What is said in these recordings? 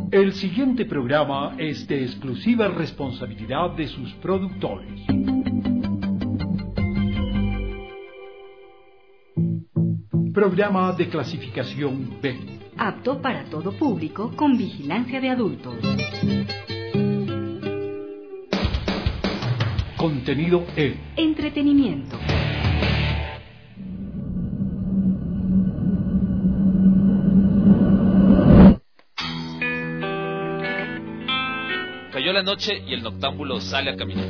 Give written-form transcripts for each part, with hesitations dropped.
El siguiente programa es de exclusiva responsabilidad de sus productores. Programa de clasificación B. Apto para todo público con vigilancia de adultos. Contenido E. Entretenimiento. Cayó la noche y el noctámbulo sale a caminar.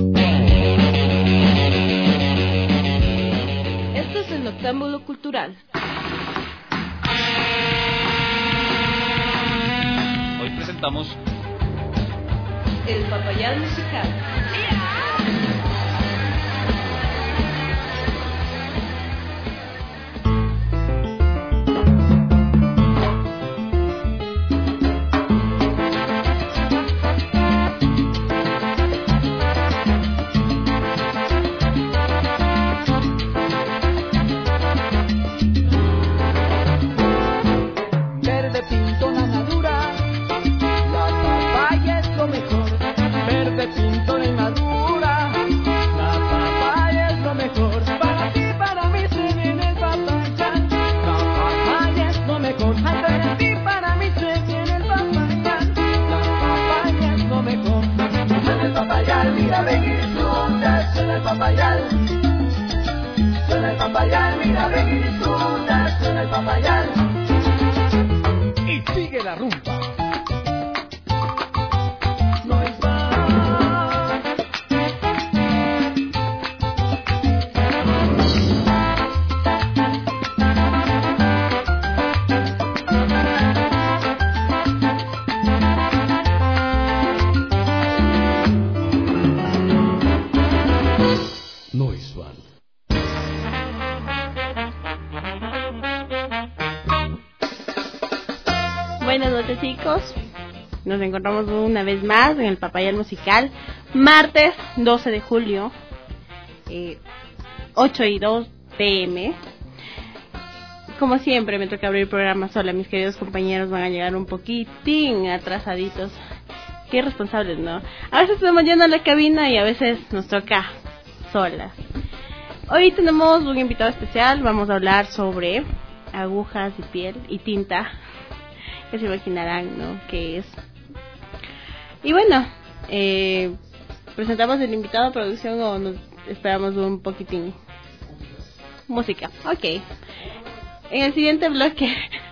Esto es el Noctámbulo Cultural. Hoy presentamos El Papayal Musical. Y sigue la rumba. Buenas noches, chicos. Nos encontramos una vez más en el Papayal Musical, martes 12 de julio, 8:02 p.m. Como siempre, me toca abrir el programa sola. Mis queridos compañeros van a llegar un poquitín atrasaditos. Qué irresponsables, ¿no? A veces estamos yendo a la cabina y a veces nos toca solas. Hoy tenemos un invitado especial. Vamos a hablar sobre agujas y piel y tinta. Que se imaginarán, ¿no? ¿Qué es? Y bueno, ¿presentamos el invitado a producción o nos esperamos un poquitín? Música, ok. En el siguiente bloque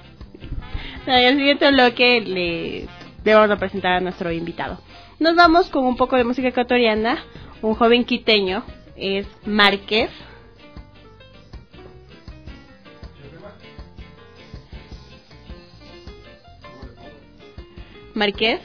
le vamos a presentar a nuestro invitado. Nos vamos con un poco de música ecuatoriana. Un joven quiteño es Márquez. Márquez.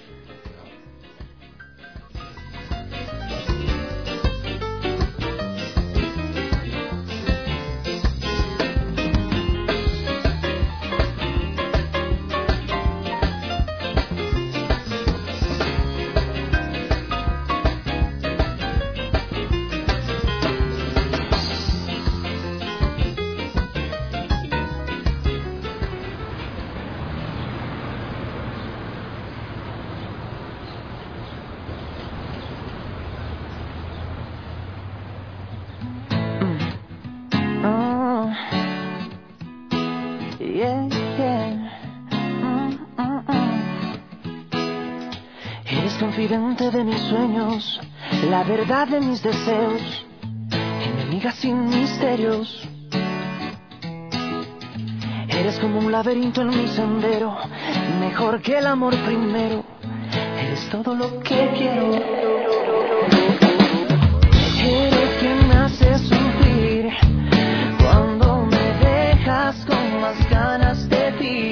Confidente de mis sueños, la verdad de mis deseos, enemiga sin misterios. Eres como un laberinto en mi sendero, mejor que el amor primero. Eres todo lo que quiero. Eres quien me hace sufrir cuando me dejas con más ganas de ti.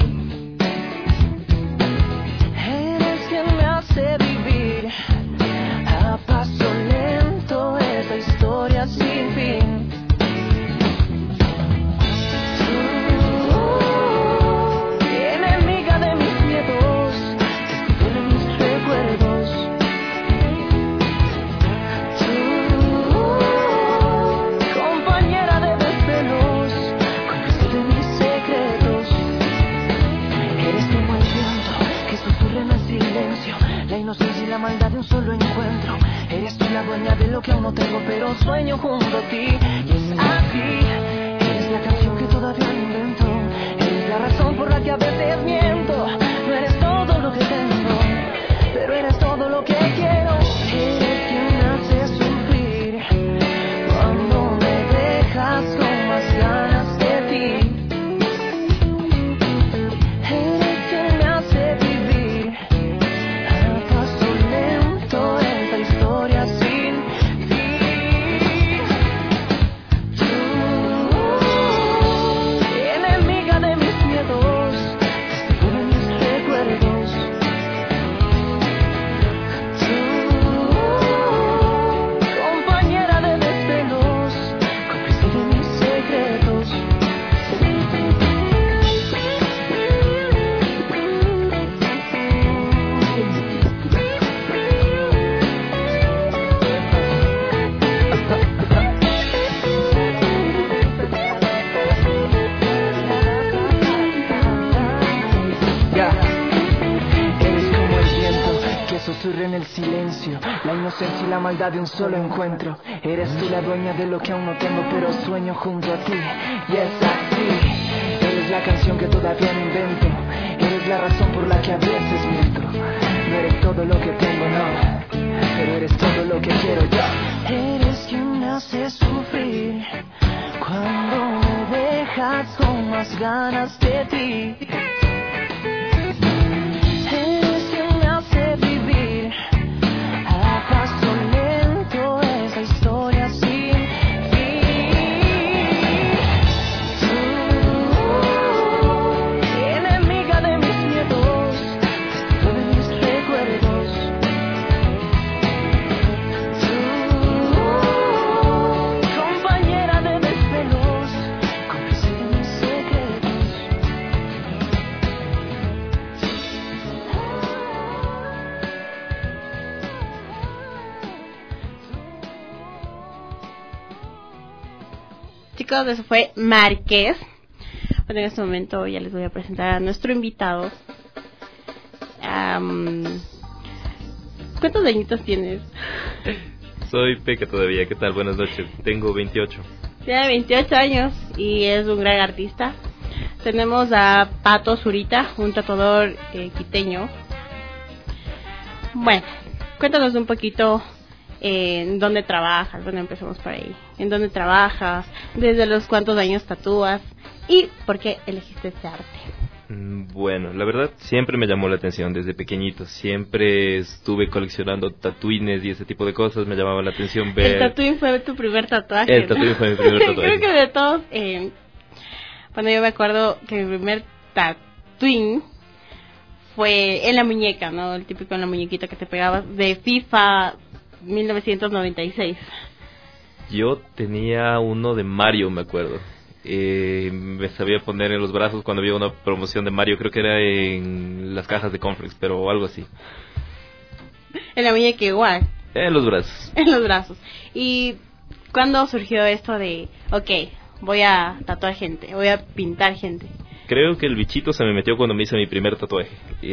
Eres quien me hace vivir a paso lento esta historia sin fin. Enemiga de mis miedos, de mis recuerdos. inocencia y la maldad de un solo encuentro. Eres tú la dueña de lo que aún no tengo, pero sueño junto a ti. Y es así, eres la canción que todavía no invento. Eres la razón por la que a veces miento. No eres todo lo que tengo, pero eres todo lo que quiero. Eres quien me hace sufrir cuando me dejas con más ganas de ti. Eres quien me hace vivir a paso lento esta historia sin fin. Tú, enemiga de mis miedos, testigo de mis recuerdos. Compañera de desvelos, cómplice de mis secretos. Ya. Eres como el viento que susurra en el silencio, la inocencia y la maldad de un solo encuentro. Eres tú la dueña de lo que aún no tengo, pero sueño junto a ti. Y es así, eres la canción que todavía no invento. Eres la razón por la que a veces miento. No eres todo lo que tengo, no, pero eres todo lo que quiero yo. Eres quien me hace sufrir cuando me dejas con más ganas de ti. Eres quien me hace vivir a paso lento esa historia sin fin. Tú, enemiga de mis miedos, testigo de mis recuerdos. Tú, compañera de desvelos, cómplice de mis secretos. Chicos, eso fue Márquez. Bueno, en este momento ya les voy a presentar a nuestro invitado. ¿Cuántos añitos tienes? Soy peque todavía, ¿qué tal? Buenas noches, tengo 28. Tiene 28 años y es un gran artista. Tenemos a Pato Zurita, un tatuador quiteño. Bueno, cuéntanos un poquito en dónde trabajas. Bueno, empecemos por ahí. ¿En dónde trabajas? ¿Desde los cuántos años tatúas? ¿Y por qué elegiste este arte? Bueno, la verdad siempre me llamó la atención desde pequeñito. Siempre estuve coleccionando tatuines y ese tipo de cosas. Me llamaba la atención ver... El tatuín fue tu primer tatuaje. El tatuín fue mi primer tatuaje. Creo que de todos... Bueno, yo me acuerdo que mi primer tatuín fue en la muñeca, ¿no? El típico en la muñequita que te pegabas de FIFA 1996. Yo tenía uno de Mario, me acuerdo. Me sabía poner en los brazos cuando había una promoción de Mario. Creo que era en las cajas de Cornflakes, pero algo así. En la muñeca igual. En los brazos. En los brazos. ¿Y cuándo surgió esto de, ok, voy a tatuar gente, voy a pintar gente? Creo que el bichito se me metió cuando me hice mi primer tatuaje.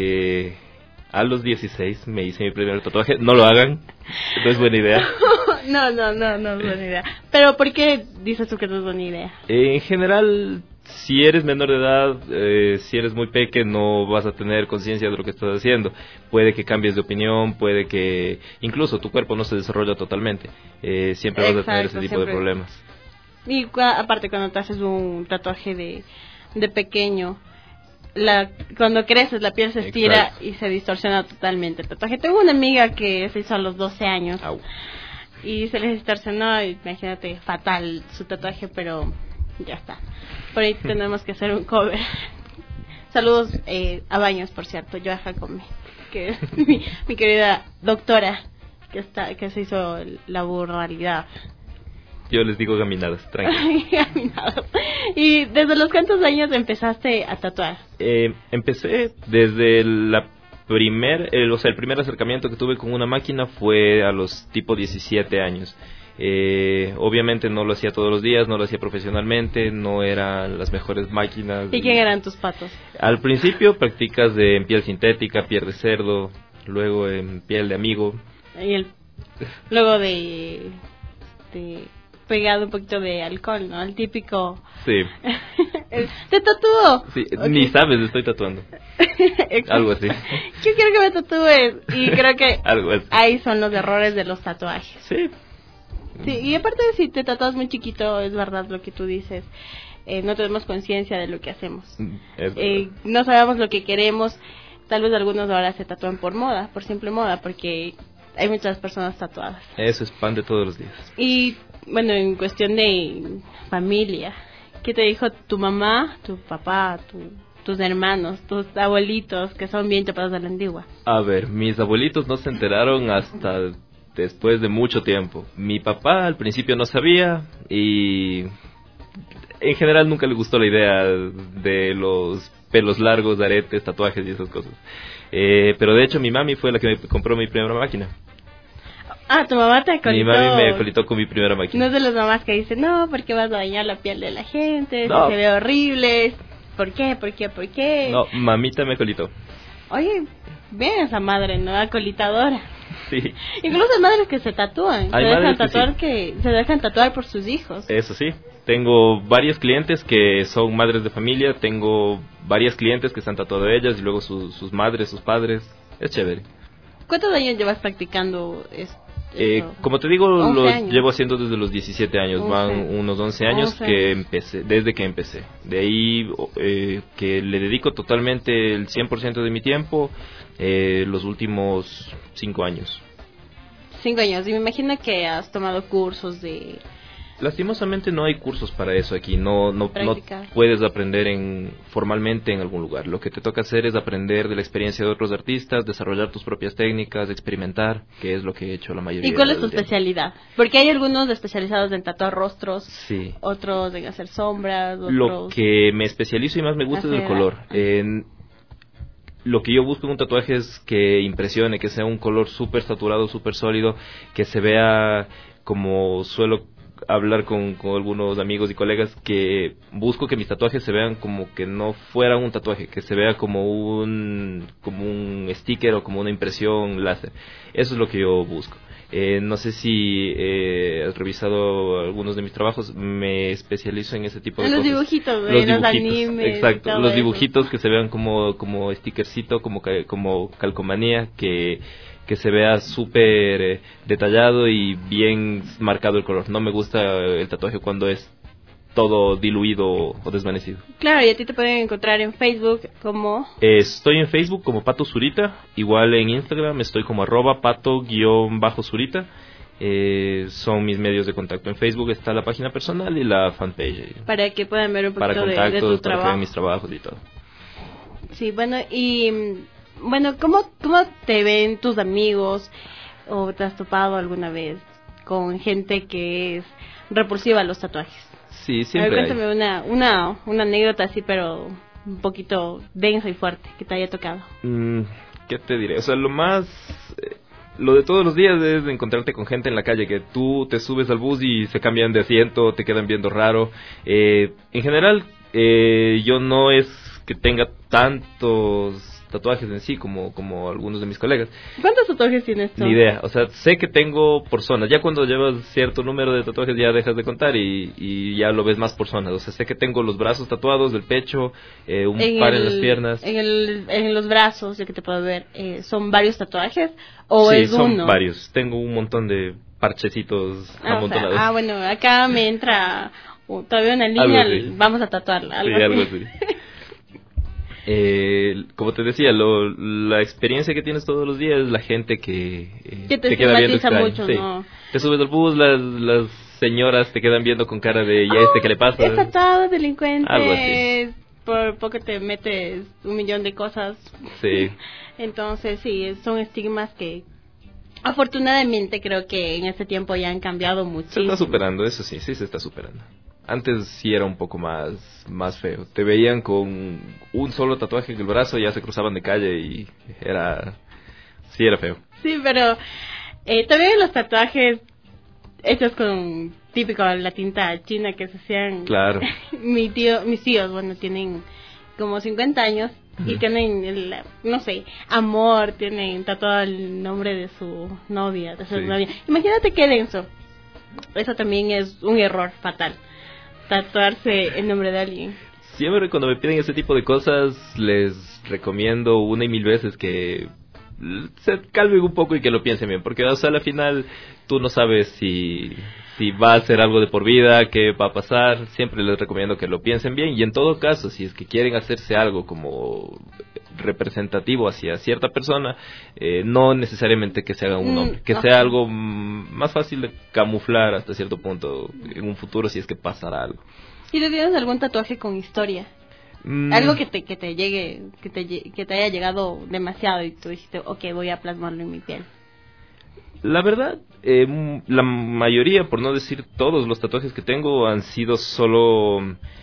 A los 16 me hice mi primer tatuaje. No lo hagan, no es buena idea. No es buena idea. Pero ¿por qué dices tú que no es buena idea? En general, si eres menor de edad, si eres muy pequeño, no vas a tener conciencia de lo que estás haciendo. Puede que cambies de opinión, puede que incluso tu cuerpo no se desarrolla totalmente. Siempre vas a tener ese tipo de problemas. Y aparte cuando te haces un tatuaje de pequeño, cuando creces la piel se estira. Exacto. Y se distorsiona totalmente el tatuaje. Tengo una amiga que se hizo a los 12 años. Au. Y se les distorsionó, imagínate, fatal su tatuaje, pero ya está. Por ahí tenemos que hacer un cover. Saludos a Baños, por cierto, Joa Jacome, que es mi querida doctora que se hizo la burralidad. Yo les digo gaminadas, tranquilo. Gaminadas. ¿Y desde los cuántos años empezaste a tatuar? Empecé desde el primer acercamiento que tuve con una máquina fue a los tipo 17 años. Obviamente no lo hacía todos los días, no lo hacía profesionalmente, no eran las mejores máquinas. ¿Y quién eran tus patos? Al principio practicas en piel sintética, piel de cerdo, luego en piel de amigo. Y luego de pegado un poquito de alcohol, ¿no? El típico... Sí. ¿Te tatuó? Sí, Okay. Ni sabes, estoy tatuando. Algo así. Yo quiero que me tatúes. Y creo que Algo así. ahí son los errores de los tatuajes. Sí. Sí, y aparte si te tatúas muy chiquito, es verdad lo que tú dices. No tenemos conciencia de lo que hacemos. No sabemos lo que queremos. Tal vez algunos ahora se tatúan por moda, por simple moda, porque hay muchas personas tatuadas. Eso es pan de todos los días. Y bueno, en cuestión de familia, ¿qué te dijo tu mamá, tu papá, tus hermanos, tus abuelitos, que son bien chapados de la antigua? A ver, mis abuelitos no se enteraron hasta después de mucho tiempo. Mi papá al principio no sabía y en general nunca le gustó la idea de los pelos largos, aretes, tatuajes y esas cosas. Pero de hecho mi mami fue la que me compró mi primera máquina. Ah, tu mamá te acolitó. Mi mami me acolitó con mi primera máquina. No es de las mamás que dicen, no, porque vas a dañar la piel de la gente, No. se ve horrible. ¿Por qué? ¿Por qué? ¿Por qué? No, mamita me acolitó. Oye, bien esa madre, ¿no? Acolitadora. Sí. Incluso hay madres que se tatúan. Hay madres se dejan tatuar por sus hijos. Eso sí. Tengo varios clientes que son madres de familia. Tengo varias clientes que se han tatuado ellas y luego sus madres, sus padres. Es chévere. ¿Cuántos años llevas practicando esto? Como te digo, lo años. llevo haciendo desde los 17 años. 11. Van unos 11 años que empecé, desde que empecé. De ahí que le dedico totalmente el 100% de mi tiempo los últimos 5 años. 5 años. Y me imagino que has tomado cursos de... Lastimosamente no hay cursos para eso aquí, no puedes aprender formalmente en algún lugar. Lo que te toca hacer es aprender de la experiencia de otros artistas, desarrollar tus propias técnicas, experimentar, que es lo que he hecho la mayoría. ¿Y cuál es tu especialidad? Porque hay algunos especializados en tatuar rostros, sí, otros en hacer sombras, otros... Lo que me especializo y más me gusta es el color. Lo que yo busco en un tatuaje es que impresione, que sea un color súper saturado, súper sólido, que se vea como suelo hablar con algunos amigos y colegas, que busco que mis tatuajes se vean como que no fuera un tatuaje, que se vea como un sticker o como una impresión láser. Eso es lo que yo busco. No sé si has revisado algunos de mis trabajos, me especializo en ese tipo de cosas. Los dibujitos, los animes. Exacto, los dibujitos eso. que se vean como stickercito, como calcomanía, que se vea súper detallado y bien marcado el color. No me gusta el tatuaje cuando es todo diluido o desvanecido. Claro, y a ti te pueden encontrar en Facebook como... Estoy en Facebook como Pato Zurita, igual en Instagram estoy como @pato_zurita. Son mis medios de contacto. En Facebook está la página personal y la fanpage. Para que puedan ver un para poquito contactos, de tu para que trabajo. vean mis trabajos y todo. Sí, bueno, y... Bueno, ¿cómo te ven tus amigos? ¿O te has topado alguna vez con gente que es repulsiva a los tatuajes? Sí, siempre A ver, cuéntame una anécdota así, pero un poquito densa y fuerte, que te haya tocado. ¿Qué te diré? O sea, lo de todos los días es encontrarte con gente en la calle, que tú te subes al bus y se cambian de asiento, te quedan viendo raro. En general, yo no es que tenga tantos tatuajes en sí como algunos de mis colegas. ¿Cuántos tatuajes tienes tú? Ni idea, o sea, sé que tengo por zonas. Ya cuando llevas cierto número de tatuajes ya dejas de contar y ya lo ves más por zonas. O sea, sé que tengo los brazos tatuados, el pecho, un par en las piernas. En los brazos, ya que te puedo ver, ¿son varios tatuajes o sí, es uno? Sí, son varios. Tengo un montón de parchecitos amontonados. Bueno, acá me entra todavía una línea, vamos a tatuarla. Algo así. Como te decía, la experiencia que tienes todos los días es la gente que te queda viendo extraño. mucho, sí. ¿no? Te subes al bus, las señoras te quedan viendo con cara de ¿y qué le pasa? Es tatuado, delincuente. Algo así. Por poco te metes 1,000,000 de cosas. Sí. Entonces, sí, son estigmas que afortunadamente creo que en este tiempo ya han cambiado mucho. Se está superando, eso sí se está superando. Antes sí era un poco más feo. Te veían con un solo tatuaje en el brazo y ya se cruzaban de calle y era feo. Sí, pero también los tatuajes hechos con típico la tinta china que se hacían. Claro. Mis tíos, bueno, tienen como 50 años Y tienen, no sé, amor, tienen tatuado el nombre de su novia, de su novia. Imagínate qué denso. Eso también es un error fatal, tatuarse el nombre de alguien. Siempre cuando me piden ese tipo de cosas les recomiendo una y mil veces que se calmen un poco y que lo piensen bien, porque o sea, al final tú no sabes si va a ser algo de por vida, qué va a pasar. Siempre les recomiendo que lo piensen bien, y en todo caso, si es que quieren hacerse algo como representativo hacia cierta persona, no necesariamente que se haga un nombre, que sea algo más fácil de camuflar hasta cierto punto en un futuro si es que pasará algo. ¿Y le tienes algún tatuaje con historia? Algo que te llegue, que te haya llegado demasiado y tú dijiste, ok, voy a plasmarlo en mi piel. La verdad, la mayoría, por no decir todos los tatuajes que tengo han sido solo,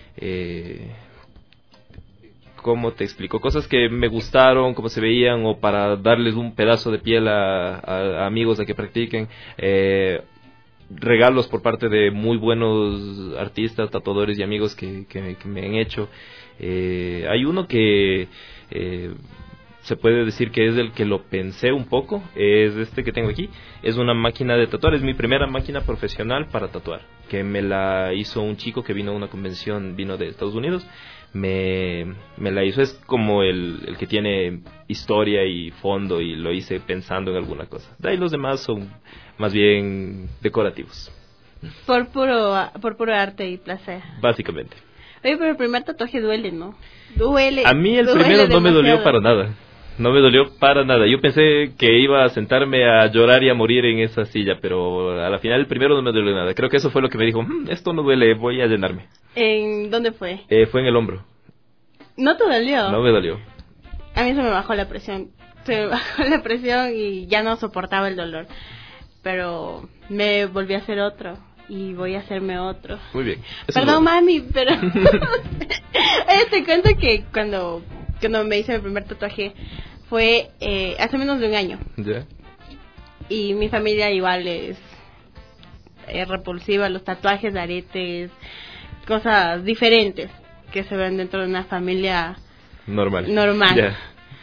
¿cómo te explico? Cosas que me gustaron, cómo se veían, o para darles un pedazo de piel a amigos a que practiquen. Regalos por parte de muy buenos artistas, tatuadores y amigos que me han hecho. Hay uno que se puede decir que es el que lo pensé un poco, es este que tengo aquí. Es una máquina de tatuar, es mi primera máquina profesional para tatuar, que me la hizo un chico que vino a una convención, vino de Estados Unidos. Me la hizo, es como el que tiene historia y fondo, y lo hice pensando en alguna cosa. De ahí los demás son más bien decorativos. Por puro arte y placer. Básicamente. Oye, pero el primer tatuaje duele, ¿no? Duele. A mí el primero no me dolió para nada. No me dolió para nada. Yo pensé que iba a sentarme a llorar y a morir en esa silla, pero a la final el primero no me dolió nada. Creo que eso fue lo que me dijo, esto no duele, voy a llenarme. ¿En dónde fue? Fue en el hombro. ¿No te dolió? No me dolió. A mí se me bajó la presión. Se me bajó la presión y ya no soportaba el dolor. Pero me volví a hacer otro. Y voy a hacerme otro. Muy bien. Perdón, mami, pero... te cuento que cuando me hice mi primer tatuaje fue hace menos de un año. ¿Ya? Y mi familia igual es repulsiva, los tatuajes, aretes, cosas diferentes que se ven dentro de una familia normal. Yeah.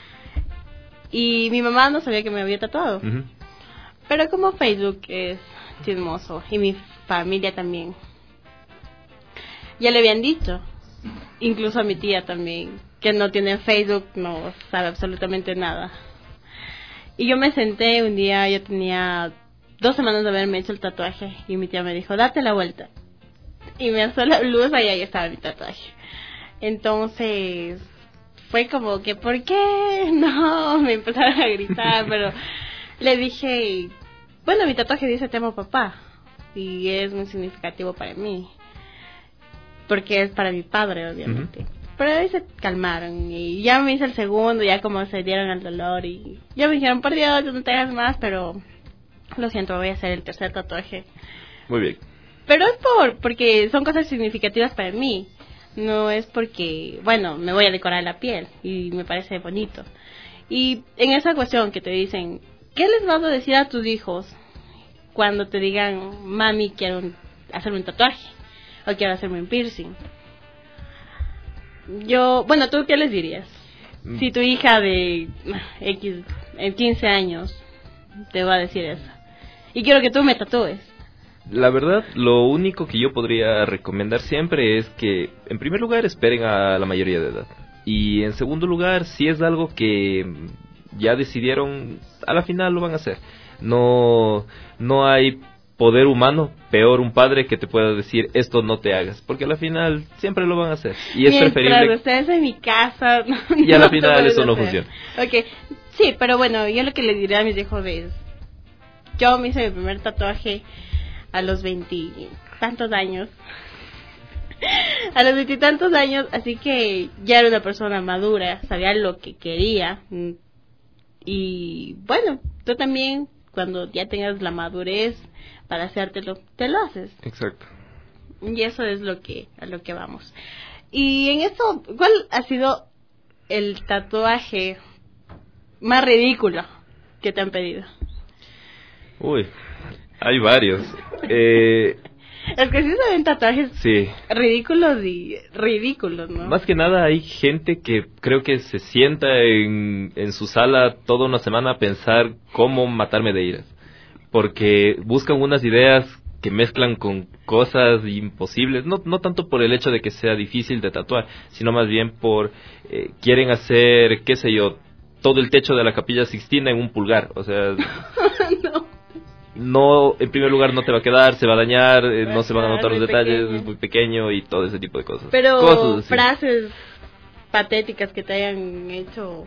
Y mi mamá no sabía que me había tatuado. Uh-huh. Pero como Facebook es chismoso, y mi familia también, ya le habían dicho, incluso a mi tía también, que no tiene Facebook, no sabe absolutamente nada. Y yo me senté un día, yo tenía 2 semanas de haberme hecho el tatuaje, y mi tía me dijo, date la vuelta. Y me alzó la blusa y ahí estaba mi tatuaje. Entonces fue como que, ¿por qué? No, me empezaron a gritar, pero le dije, bueno, mi tatuaje dice te amo papá, y es muy significativo para mí, porque es para mi padre, obviamente. Uh-huh. Pero ahí se calmaron, y ya me hice el segundo, ya como se dieron al dolor, y ya me dijeron, por Dios, no te hagas más, pero lo siento, voy a hacer el tercer tatuaje. Muy bien. Pero es porque son cosas significativas para mí, no es porque, bueno, me voy a decorar la piel, y me parece bonito. Y en esa cuestión que te dicen, ¿qué les vas a decir a tus hijos cuando te digan, mami, quiero hacerme un tatuaje o quiero hacerme un piercing? Bueno, ¿tú qué les dirías? Si tu hija de 15 años te va a decir eso, y quiero que tú me tatúes. La verdad, lo único que yo podría recomendar siempre es que, en primer lugar, esperen a la mayoría de edad. Y en segundo lugar, si es algo que ya decidieron, a la final lo van a hacer. No hay poder humano, peor un padre, que te pueda decir esto no te hagas, porque a la final siempre lo van a hacer. Y es preferible. Mientras estés en mi casa. Y a la final eso no funciona. Okay. Sí, pero bueno, yo lo que le diré a mis hijos es, yo me hice mi primer tatuaje a los 20 y tantos años. A los 20 y tantos años, así que ya era una persona madura, sabía lo que quería. Y bueno, tú también, cuando ya tengas la madurez para hacértelo, te lo haces. Exacto. Y eso es a lo que vamos. Y en esto, ¿cuál ha sido el tatuaje más ridículo que te han pedido? Uy, hay varios. Es que sí se ven tatuajes Sí. ridículos, ¿no? Más que nada hay gente que creo que se sienta en su sala toda una semana a pensar cómo matarme de iras. Porque buscan unas ideas que mezclan con cosas imposibles, no tanto por el hecho de que sea difícil de tatuar, sino más bien por quieren hacer, qué sé yo, todo el techo de la Capilla Sixtina en un pulgar, o sea, no, en primer lugar no te va a quedar, se va a dañar, no se van a notar los detalles, es muy pequeño y todo ese tipo de cosas. Pero cosas así. frases patéticas que te hayan hecho.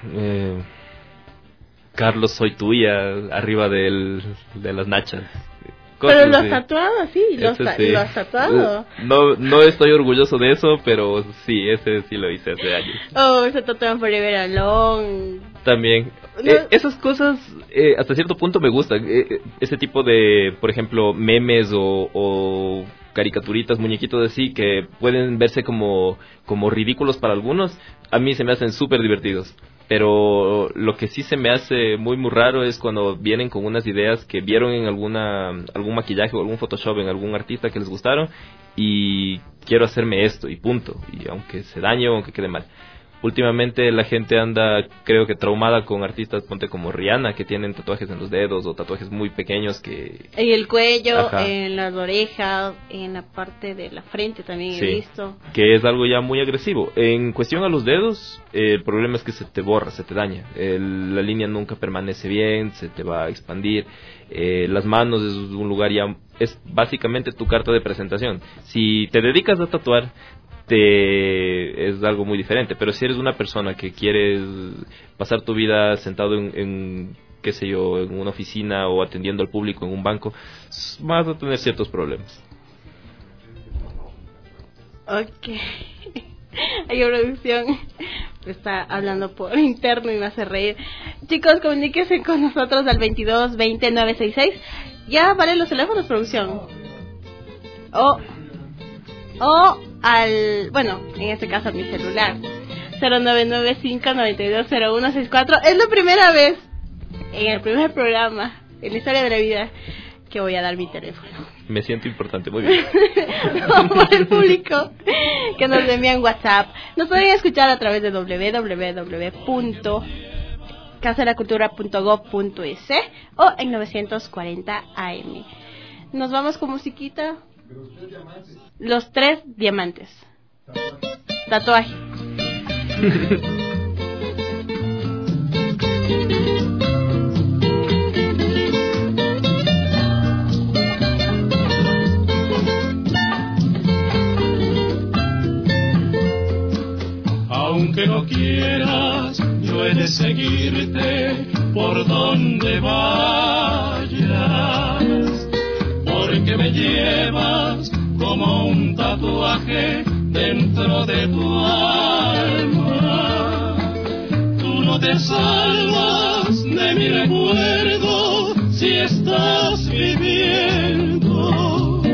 Carlos, soy tuya, arriba de las nachas. Pero lo has tatuado, sí, lo has tatuado. No estoy orgulloso de eso, pero sí, ese sí lo hice hace años. Oh, se tatuaron Forever Alone. También. No. Esas cosas hasta cierto punto me gustan. Ese tipo de, por ejemplo, memes o caricaturitas, muñequitos así, que pueden verse como ridículos para algunos, a mí se me hacen súper divertidos. Pero lo que sí se me hace muy raro es cuando vienen con unas ideas que vieron en algún maquillaje o algún Photoshop en algún artista que les gustaron y quiero hacerme esto y punto, y aunque se dañe o aunque quede mal. Últimamente la gente anda, creo que traumada con artistas, ponte como Rihanna, que tienen tatuajes en los dedos o tatuajes muy pequeños que... En el cuello, Ajá. En las orejas, en la parte de la frente también Sí, he visto. que es algo ya muy agresivo. En cuestión a los dedos, el problema es que se te borra, se te daña. La línea nunca permanece bien, se te va a expandir. Las manos es un lugar ya... Es básicamente tu carta de presentación. Si te dedicas a tatuar, es algo muy diferente, pero si eres una persona que quieres pasar tu vida sentado en qué sé yo, en una oficina o atendiendo al público en un banco, vas a tener ciertos problemas. Ok. Hay producción está hablando por interno y me hace reír. Chicos, comuníquense con nosotros al 22 20 966. Ya valen los teléfonos, producción. O al, bueno, en este caso a mi celular, 0995-920164. Es la primera vez en el primer programa en la historia de la vida que voy a dar mi teléfono. Me siento importante, muy bien. Por el público que nos envían WhatsApp. Nos pueden escuchar a través de www.casalacultura.gov.es o en 940 AM. Nos vamos con musiquita. Los tres diamantes. Tatuaje. Aunque no quieras, yo he de seguirte por donde vayas, porque me llevas como un tatuaje dentro de tu alma. Tú no te salvas de mi recuerdo si estás viviendo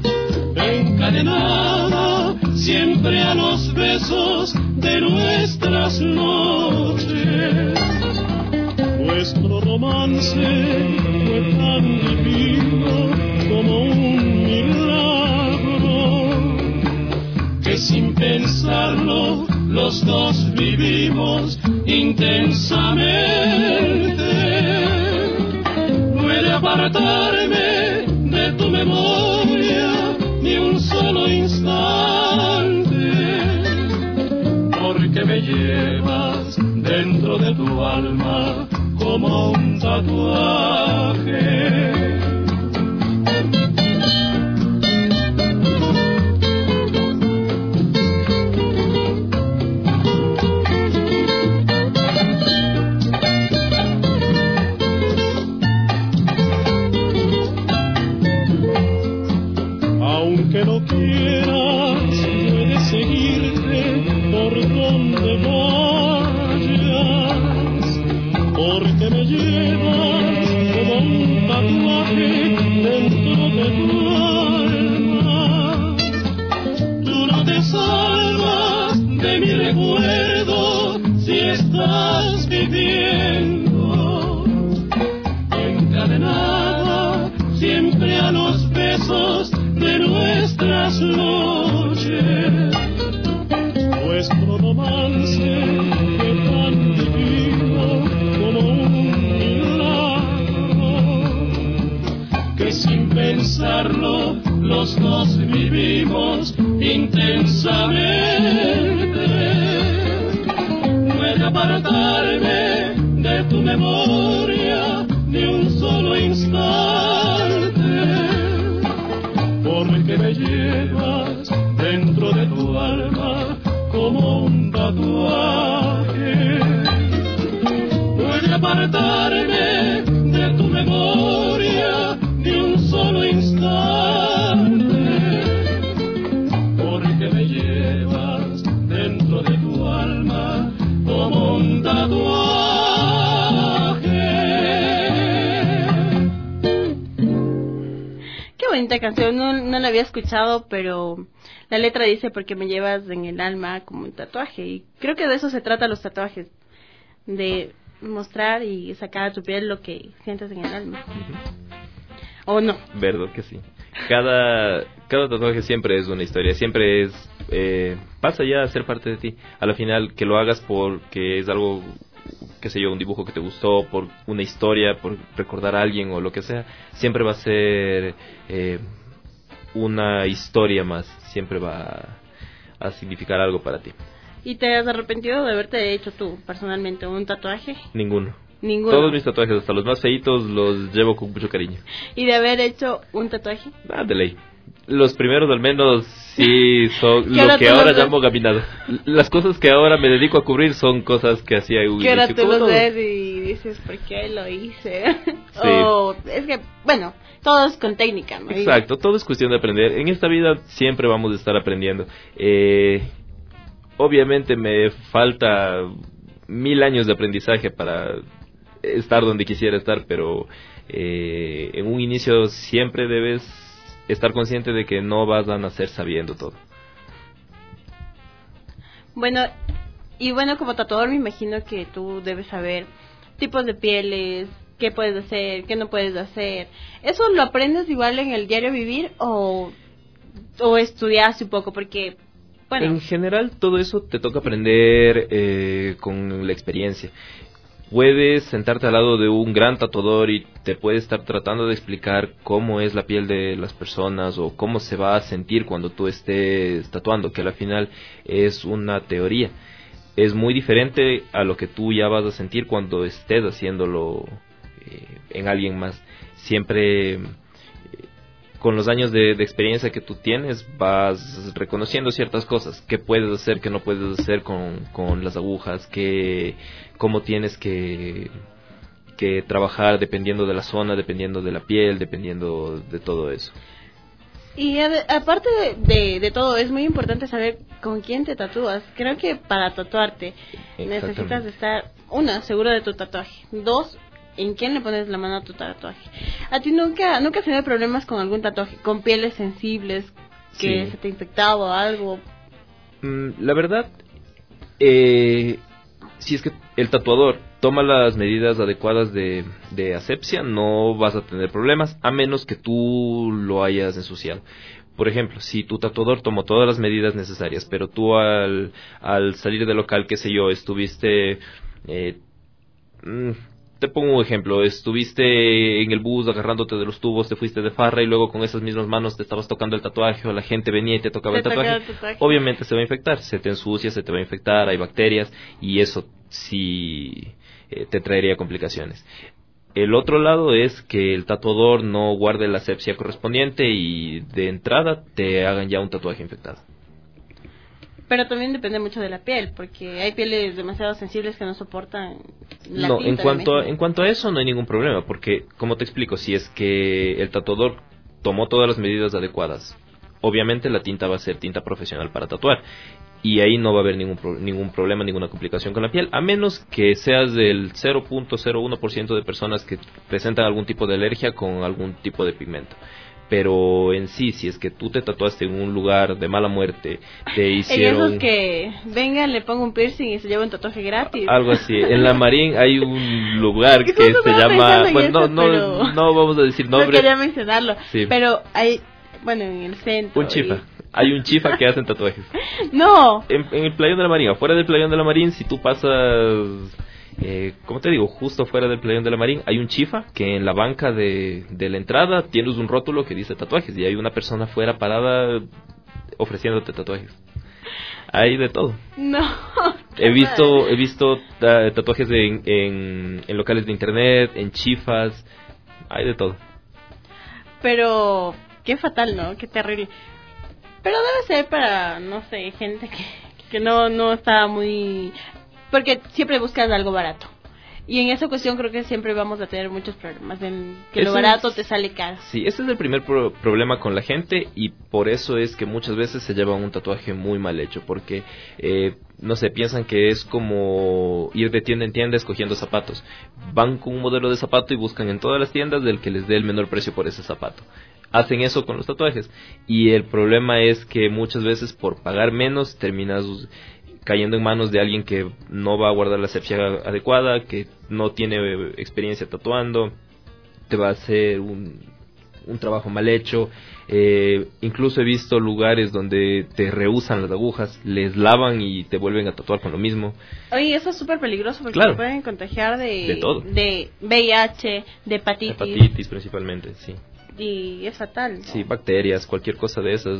encadenada siempre a los besos de nuestras noches. Nuestro romance fue tan divino como un milagro, que sin pensarlo los dos vivimos intensamente. Duele apartarme de tu memoria ni un solo instante, porque me llevas dentro de tu alma como un tatuaje. Aunque no quieras, puedes seguirte por donde vayas, porque me llevas como un tatuaje dentro de tu alma. Tú no te salvas de mi recuerdo si estás viviendo encadenada siempre a los besos de noches. Nuestro romance fue tan divino como un milagro, que sin pensarlo los dos vivimos intensamente. Puede apartarme de tu memoria ni un solo instante, porque me llevas dentro de tu alma como un tatuaje. Puede apartarme de tu memoria ni un solo instante, porque me llevas dentro de tu alma como un tatuaje. Qué bonita canción, no la había escuchado, pero la letra dice porque me llevas en el alma como un tatuaje, y creo que de eso se trata los tatuajes, de mostrar y sacar a tu piel lo que sientes en el alma. ¿O no? Verdad que sí. Cada tatuaje siempre es una historia, siempre es pasa ya a ser parte de ti. A la final, que lo hagas porque es algo, qué sé yo, un dibujo que te gustó, por una historia, por recordar a alguien o lo que sea, siempre va a ser una historia más, siempre va a significar algo para ti. ¿Y te has arrepentido de haberte hecho tú personalmente un tatuaje? Ninguno. Ninguno. Todos mis tatuajes, hasta los más feitos, los llevo con mucho cariño. ¿Y de haber hecho un tatuaje? De ley. Los primeros al menos sí son lo que ahora llamo gaminado. Las cosas que ahora me dedico a cubrir son cosas que hacía que ahora tú los ves y dices, ¿por qué lo hice? Sí. O es que, bueno, todo es con técnica, ¿no? Exacto, todo es cuestión de aprender. En esta vida siempre vamos a estar aprendiendo. Obviamente me falta 1000 años de aprendizaje para estar donde quisiera estar, pero en un inicio siempre debes estar consciente de que no vas a nacer sabiendo todo. Bueno, como tatuador me imagino que tú debes saber tipos de pieles, qué puedes hacer, qué no puedes hacer. ¿Eso lo aprendes igual en el diario vivir o estudias un poco? Porque, bueno, en general todo eso te toca aprender con la experiencia. Puedes sentarte al lado de un gran tatuador y te puede estar tratando de explicar cómo es la piel de las personas o cómo se va a sentir cuando tú estés tatuando, que al final es una teoría. Es muy diferente a lo que tú ya vas a sentir cuando estés haciéndolo en alguien más. Siempre con los años de experiencia que tú tienes vas reconociendo ciertas cosas, qué puedes hacer, qué no puedes hacer con las agujas, cómo tienes que trabajar dependiendo de la zona, dependiendo de la piel, dependiendo de todo eso. Y aparte de todo, es muy importante saber con quién te tatúas. Creo que para tatuarte necesitas estar, una, seguro de tu tatuaje, dos, en quién le pones la mano a tu tatuaje. ¿A ti nunca has tenido problemas con algún tatuaje, con pieles sensibles, que se te ha infectado o algo? La verdad, si es que el tatuador toma las medidas adecuadas de asepsia, no vas a tener problemas, a menos que tú lo hayas ensuciado. Por ejemplo, si tu tatuador tomó todas las medidas necesarias, pero tú al salir del local, qué sé yo, estuviste... te pongo un ejemplo, estuviste en el bus agarrándote de los tubos, te fuiste de farra y luego con esas mismas manos te estabas tocando el tatuaje o la gente venía y te tocaba el tatuaje. Obviamente se va a infectar, se te ensucia, se te va a infectar, hay bacterias y eso sí te traería complicaciones. El otro lado es que el tatuador no guarde la asepsia correspondiente y de entrada te hagan ya un tatuaje infectado. Pero también depende mucho de la piel, porque hay pieles demasiado sensibles que no soportan la no, tinta. En cuanto a eso no hay ningún problema, porque, como te explico, si es que el tatuador tomó todas las medidas adecuadas, obviamente la tinta va a ser tinta profesional para tatuar, y ahí no va a haber ningún problema, ninguna complicación con la piel, a menos que seas del 0.01% de personas que presentan algún tipo de alergia con algún tipo de pigmento. Pero en sí, si es que tú te tatuaste en un lugar de mala muerte, te hicieron... esos que vengan, le pongo un piercing y se lleva un tatuaje gratis. Algo así. En La Marín hay un lugar que se llama... Bueno, no vamos a decir nombres. No quería mencionarlo, sí. Pero hay... Bueno, en el centro... Un chifa. Hay un chifa que hacen tatuajes. No. En el Playón de la Marín, afuera del Playón de la Marín, si tú pasas, ¿cómo te digo? Justo afuera del Playón de la Marín, hay un chifa que en la banca de la entrada tienes un rótulo que dice tatuajes y hay una persona afuera parada ofreciéndote tatuajes. Hay de todo. No. He visto tatuajes en locales de internet, en chifas, hay de todo. Pero qué fatal, ¿no? Qué terrible. Pero debe ser para, no sé, gente que no está muy... Porque siempre buscas algo barato. Y en esa cuestión creo que siempre vamos a tener muchos problemas, en que lo barato te sale caro. Sí, ese es el primer problema con la gente y por eso es que muchas veces se llevan un tatuaje muy mal hecho, porque, no sé, piensan que es como ir de tienda en tienda escogiendo zapatos. Van con un modelo de zapato y buscan en todas las tiendas del que les dé el menor precio por ese zapato. Hacen eso con los tatuajes y el problema es que muchas veces por pagar menos terminas cayendo en manos de alguien que no va a guardar la asepsia adecuada, que no tiene experiencia tatuando, te va a hacer un trabajo mal hecho. Incluso he visto lugares donde te reusan las agujas, les lavan y te vuelven a tatuar con lo mismo. Oye, eso es súper peligroso porque claro, te pueden contagiar de todo. De VIH, de hepatitis. Hepatitis principalmente, sí. Y es fatal, ¿no? Sí, bacterias, cualquier cosa de esas.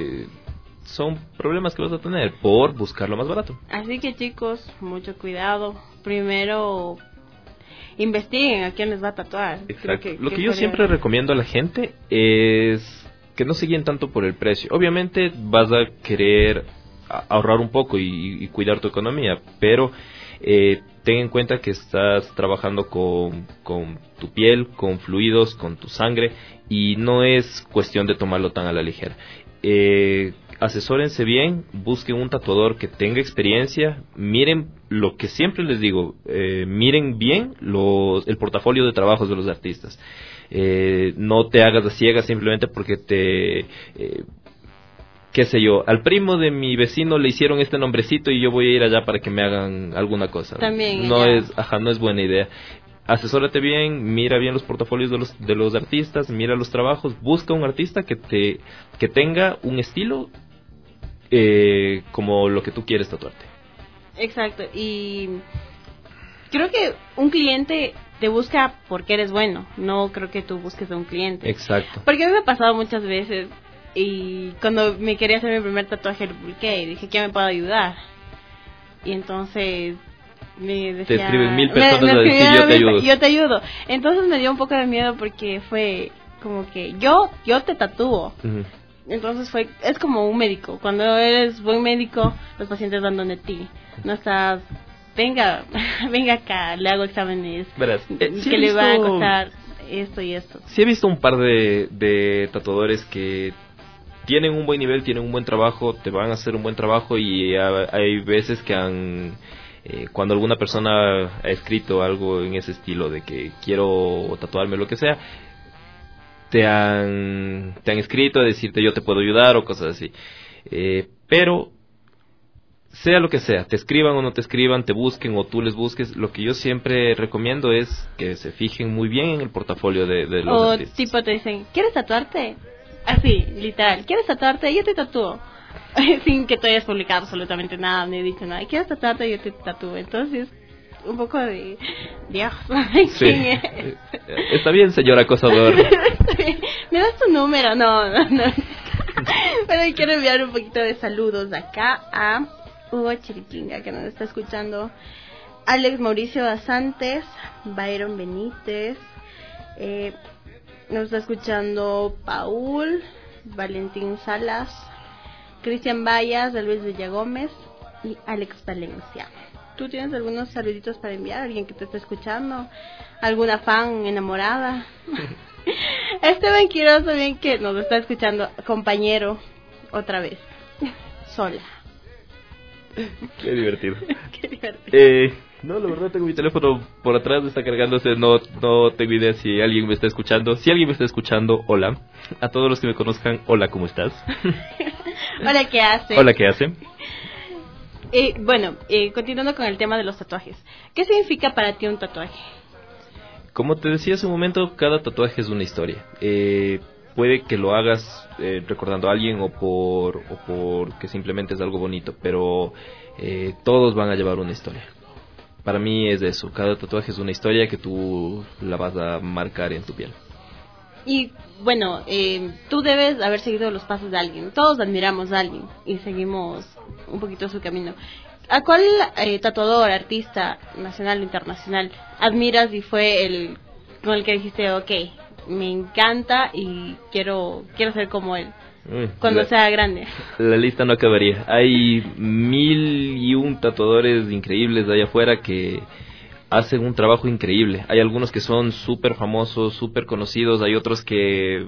Son problemas que vas a tener por buscar lo más barato. Así que chicos, mucho cuidado. Primero investiguen a quién les va a tatuar. Exacto. Lo que yo siempre recomiendo a la gente es que no se guíen tanto por el precio. Obviamente vas a querer ahorrar un poco y cuidar tu economía, pero ten en cuenta que estás trabajando con tu piel, con fluidos, con tu sangre, y no es cuestión de tomarlo tan a la ligera. Asesórense bien, busquen un tatuador que tenga experiencia, miren lo que siempre les digo, miren bien el portafolio de trabajos de los artistas. No te hagas a ciegas simplemente porque qué sé yo, al primo de mi vecino le hicieron este nombrecito y yo voy a ir allá para que me hagan alguna cosa. También no es buena idea. Asesórate bien, mira bien los portafolios de los artistas, mira los trabajos, busca un artista que tenga un estilo como lo que tú quieres tatuarte. Exacto, y creo que un cliente te busca porque eres bueno, no creo que tú busques a un cliente. Exacto. Porque a mí me ha pasado muchas veces y cuando me quería hacer mi primer tatuaje lo publiqué y dije, ¿quién me puede ayudar? Y entonces me decía, te escriben 1000 personas a decir yo te ayudo. Entonces me dio un poco de miedo porque fue como que yo te tatúo. Uh-huh. Entonces es como un médico. Cuando eres buen médico, los pacientes van donde ti. No estás, venga acá, le hago exámenes. Verás, que le va a costar esto y esto. Sí he visto un par de tatuadores que tienen un buen nivel, tienen un buen trabajo, te van a hacer un buen trabajo, y hay veces que cuando alguna persona ha escrito algo en ese estilo de que quiero tatuarme lo que sea, te han escrito a decirte yo te puedo ayudar o cosas así, pero sea lo que sea, te escriban o no te escriban, te busquen o tú les busques, lo que yo siempre recomiendo es que se fijen muy bien en el portafolio de los artistas. O tipo te dicen, ¿quieres tatuarte? Así, literal, ¿quieres tatuarte? Yo te tatúo. Sin que tú hayas publicado absolutamente nada, ni dicho nada. ¿Quieres tatuarte? Yo te tatúo. Entonces, un poco de Dios. Sí. Está bien, señor acosador. ¿Me das tu número? No. Pero quiero enviar un poquito de saludos acá a Hugo Chiriquinga, que nos está escuchando, Alex Mauricio Asantes, Byron Benítez, nos está escuchando Paul, Valentín Salas, Cristian Vallas, Luis Villagómez y Alex Valencia. ¿Tú tienes algunos saluditos para enviar? ¿Alguien que te esté escuchando? ¿Alguna fan enamorada? Esteban Quiroz también, que nos está escuchando, compañero, otra vez, sola. Qué divertido. Qué divertido. No, la verdad tengo mi teléfono por atrás, está cargándose, no tengo idea si alguien me está escuchando. Si alguien me está escuchando, hola. A todos los que me conozcan, hola, ¿cómo estás? Hola, ¿qué hace? Hola, ¿qué hace? Bueno, continuando con el tema de los tatuajes. ¿Qué significa para ti un tatuaje? Como te decía hace un momento, cada tatuaje es una historia. puede que lo hagas recordando a alguien o porque simplemente es algo bonito, pero todos van a llevar una historia. Para mí es eso, cada tatuaje es una historia que tú la vas a marcar en tu piel. Y bueno, tú debes haber seguido los pasos de alguien. Todos admiramos a alguien y seguimos un poquito su camino. ¿A cuál tatuador, artista, nacional o internacional, admiras y fue el con el que dijiste, ok, me encanta y quiero ser como él cuando sea grande? La lista no acabaría. Hay 1001 tatuadores increíbles de allá afuera que hacen un trabajo increíble. Hay algunos que son súper famosos, súper conocidos, hay otros que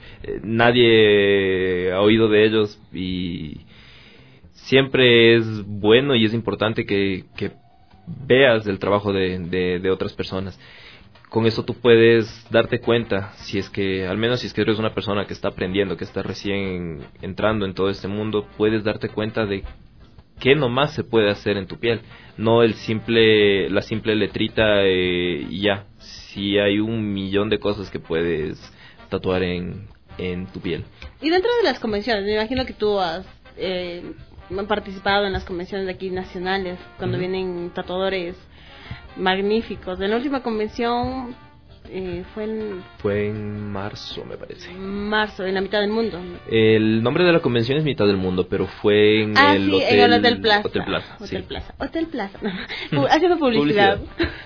nadie ha oído de ellos, y siempre es bueno y es importante que veas el trabajo de otras personas. Con eso tú puedes darte cuenta, al menos si es que eres una persona que está aprendiendo, que está recién entrando en todo este mundo, puedes darte cuenta de qué nomás se puede hacer en tu piel, no la simple letrita y ya. Sí hay 1,000,000 de cosas que puedes tatuar en tu piel. Y dentro de las convenciones, me imagino que tú has participado en las convenciones de aquí nacionales, cuando vienen tatuadores magníficos. En la última convención fue en marzo, me parece. Marzo, en la mitad del mundo. El nombre de la convención es Mitad del Mundo, pero fue en el hotel, en el Hotel Plaza. Hotel Plaza. Haciendo publicidad.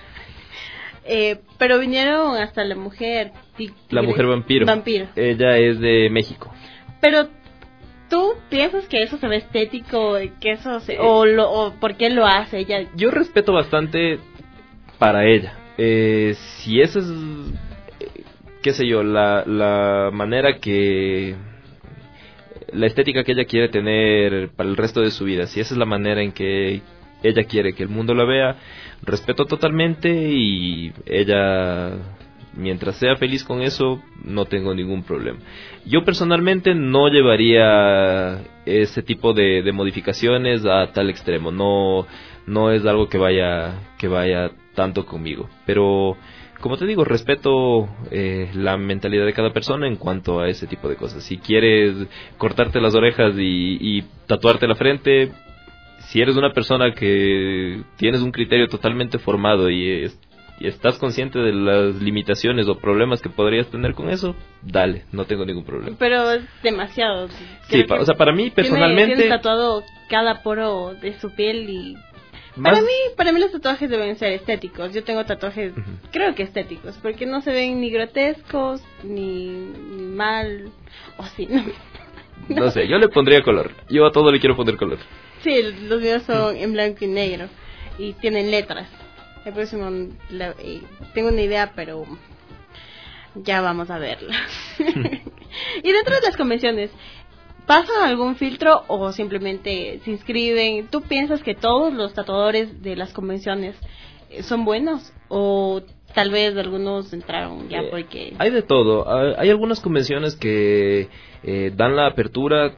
Pero vinieron hasta la mujer tigre, la mujer vampiro. Ella es de México. Pero ¿tú piensas que eso se ve estético, que eso o por qué lo hace ella? Yo respeto bastante para ella. Si esa es, qué sé yo, la manera la estética que ella quiere tener para el resto de su vida, si esa es la manera en que ella quiere que el mundo la vea, respeto totalmente, y ella, mientras sea feliz con eso, no tengo ningún problema. Yo personalmente no llevaría ese tipo de modificaciones a tal extremo, no es algo que vaya tanto conmigo, pero como te digo, respeto la mentalidad de cada persona en cuanto a ese tipo de cosas. Si quieres cortarte las orejas y tatuarte la frente, si eres una persona que tienes un criterio totalmente formado y estás consciente de las limitaciones o problemas que podrías tener con eso, dale, no tengo ningún problema. Pero es demasiado. Sí, para mí personalmente tiene tatuado cada poro de su piel y para mí los tatuajes deben ser estéticos. Yo tengo tatuajes, creo que estéticos, porque no se ven ni grotescos ni mal, o sí, no sé, yo le pondría color. Yo a todo le quiero poner color. Sí, los míos son en blanco y negro y tienen letras. El próximo tengo una idea, pero ya vamos a verla. Y dentro de las convenciones, ¿pasan algún filtro o simplemente se inscriben? ¿Tú piensas que todos los tatuadores de las convenciones son buenos? ¿O tal vez algunos entraron ya porque...? Hay de todo. Hay algunas convenciones que dan la apertura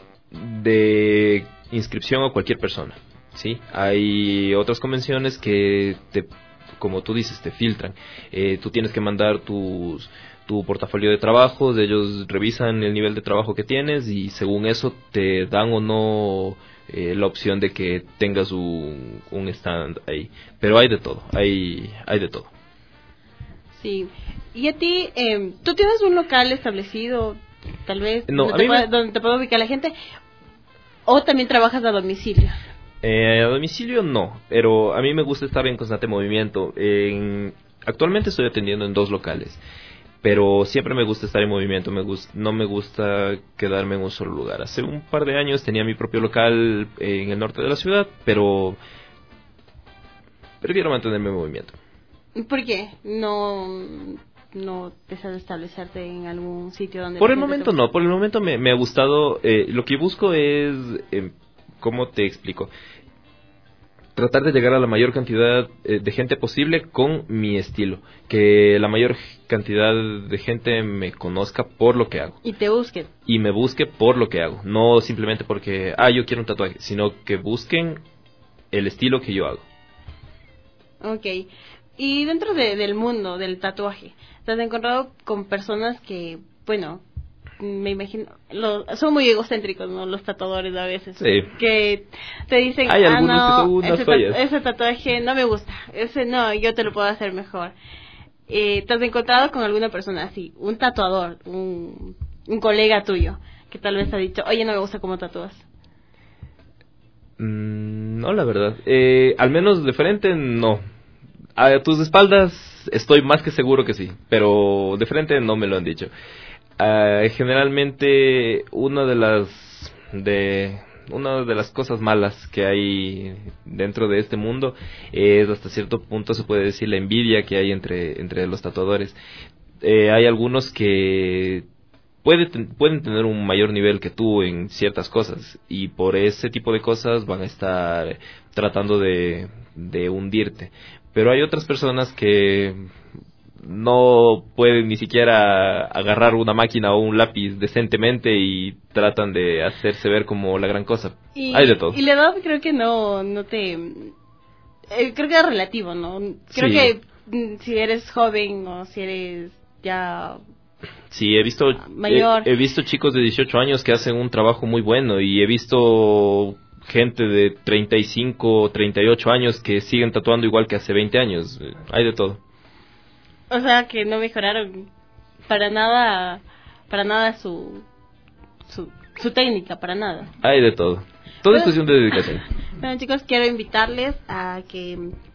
de inscripción a cualquier persona, ¿sí? Hay otras convenciones que, como tú dices, te filtran. Tú tienes que mandar tu portafolio de trabajos, ellos revisan el nivel de trabajo que tienes y según eso te dan o no la opción de que tengas un stand ahí. Pero hay de todo, hay de todo. Sí. ¿Y a ti, tú tienes un local establecido, tal vez, donde te puede ubicar la gente? ¿O también trabajas a domicilio? A domicilio no, pero a mí me gusta estar en constante movimiento. Actualmente estoy atendiendo en 2 locales, pero siempre me gusta estar en movimiento. No me gusta quedarme en un solo lugar. Hace un par de años tenía mi propio local en el norte de la ciudad, pero prefiero mantenerme en movimiento. ¿Por qué? ¿No deseas establecerte en algún sitio donde...? Por el momento no, por el momento me ha gustado. Lo que busco es, ¿cómo te explico? Tratar de llegar a la mayor cantidad de gente posible con mi estilo. Que la mayor cantidad de gente me conozca por lo que hago. Y te busquen. Y me busque por lo que hago. No simplemente porque, yo quiero un tatuaje, sino que busquen el estilo que yo hago. Ok. Y dentro del mundo del tatuaje, ¿te has encontrado con personas que, bueno, me imagino, son muy egocéntricos, ¿no? Los tatuadores a veces. Sí. Que te dicen, Hay algunos no, que son unas joyas. Ese tatuaje no me gusta, ese no, yo te lo puedo hacer mejor. ¿Te has encontrado con alguna persona así, un tatuador, un colega tuyo, que tal vez te ha dicho, oye, no me gusta cómo tatúas? No, la verdad. Al menos de frente, no. A tus espaldas estoy más que seguro que sí, pero de frente no me lo han dicho. Generalmente una de las cosas malas que hay dentro de este mundo es, hasta cierto punto se puede decir, la envidia que hay entre los tatuadores. Hay algunos que pueden tener un mayor nivel que tú en ciertas cosas, y por ese tipo de cosas van a estar tratando de hundirte. Pero hay otras personas que no pueden ni siquiera agarrar una máquina o un lápiz decentemente y tratan de hacerse ver como la gran cosa. Hay de todo. Y la edad creo que no te... creo que es relativo, ¿no? Creo Sí. que si eres joven o si eres ya... Sí, he visto mayor. He visto chicos de 18 años que hacen un trabajo muy bueno, y he visto gente de 35, 38 años que siguen tatuando igual que hace 20 años. Hay de todo. O sea, que no mejoraron para nada su técnica, para nada. Hay de todo. Todo es cuestión de dedicación. Bueno, chicos, quiero invitarles a que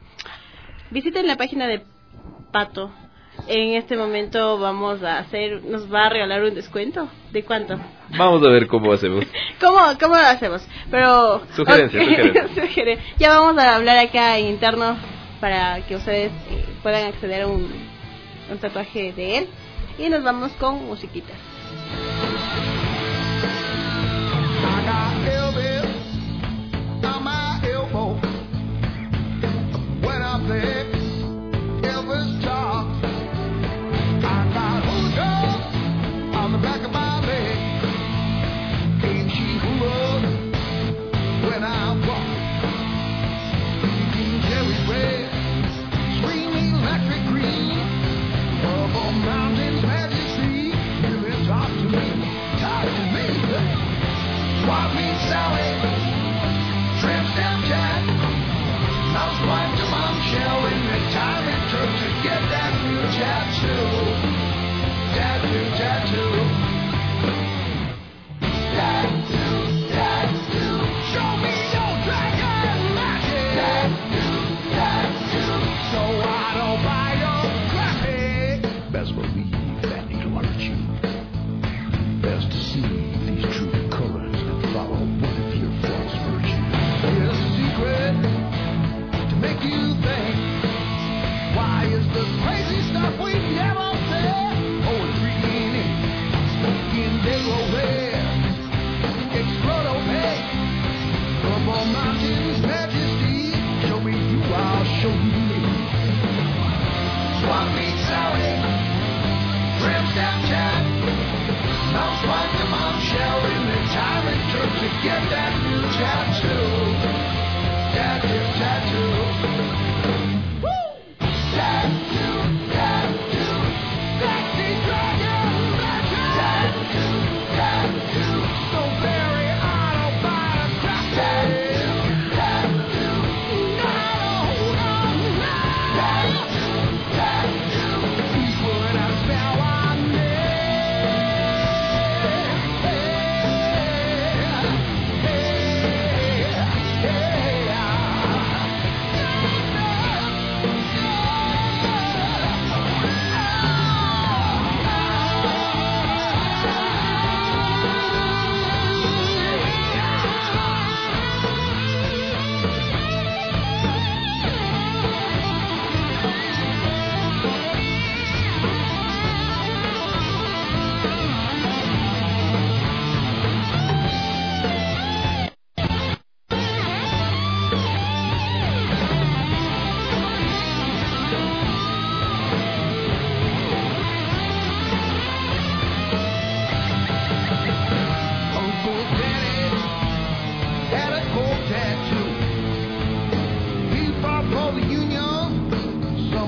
visiten la página de Pato. En este momento nos va a regalar un descuento. ¿De cuánto? Vamos a ver cómo hacemos. ¿Cómo lo hacemos? Pero Sugerencia. Ya vamos a hablar acá en interno para que ustedes puedan acceder a un tatuaje de él, y nos vamos con musiquitas.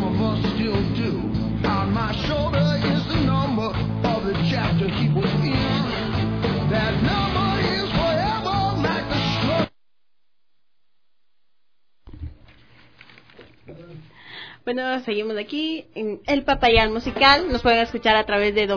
He was in Bueno, seguimos aquí en El Papayal Musical. Nos pueden escuchar a través de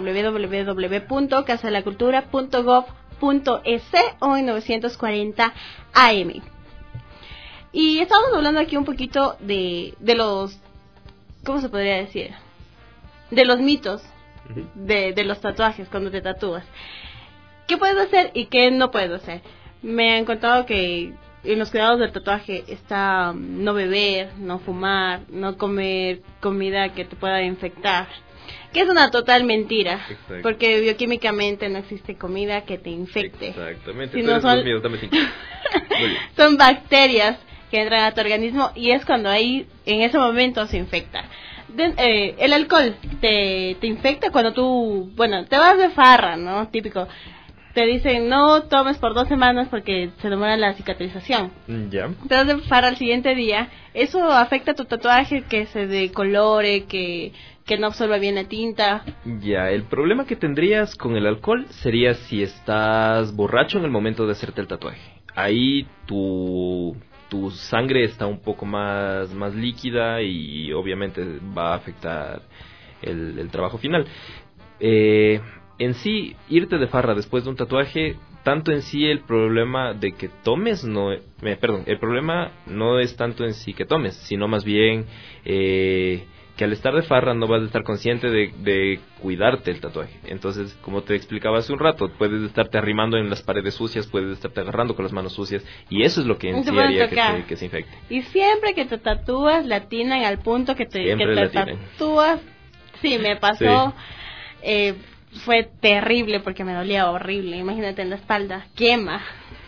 www.casadelacultura.gov.es o en 940 AM. Y estamos hablando aquí un poquito de los, ¿cómo se podría decir? De los mitos de los tatuajes cuando te tatúas. ¿Qué puedes hacer y qué no puedes hacer? Me han contado que en los cuidados del tatuaje está no beber, no fumar, no comer comida que te pueda infectar, que es una total mentira. Exacto. Porque bioquímicamente no existe comida que te infecte. Exactamente. Si no son... son bacterias que entran a tu organismo y es cuando ahí en ese momento se infecta. El alcohol te infecta cuando tú, bueno, te vas de farra, ¿no? Típico. Te dicen no tomes por 2 semanas porque se demora la cicatrización. Ya. Te vas de farra al siguiente día. Eso afecta a tu tatuaje, que se decolore, que no absorba bien la tinta. Ya, el problema que tendrías con el alcohol sería si estás borracho en el momento de hacerte el tatuaje. Ahí tu sangre está un poco más líquida y obviamente va a afectar el trabajo final. En sí, irte de farra después de un tatuaje, tanto en sí el problema de que tomes, el problema no es tanto en sí que tomes, sino más bien que al estar de farra no vas a estar consciente de cuidarte el tatuaje. Entonces, como te explicaba hace un rato, puedes estarte arrimando en las paredes sucias, puedes estarte agarrando con las manos sucias, y eso es lo que en sí haría que se infecte. Y siempre que te tatúas, la atinan al punto que te tatúas. Sí, me pasó. Sí. Fue terrible porque me dolía horrible. Imagínate en la espalda, quema.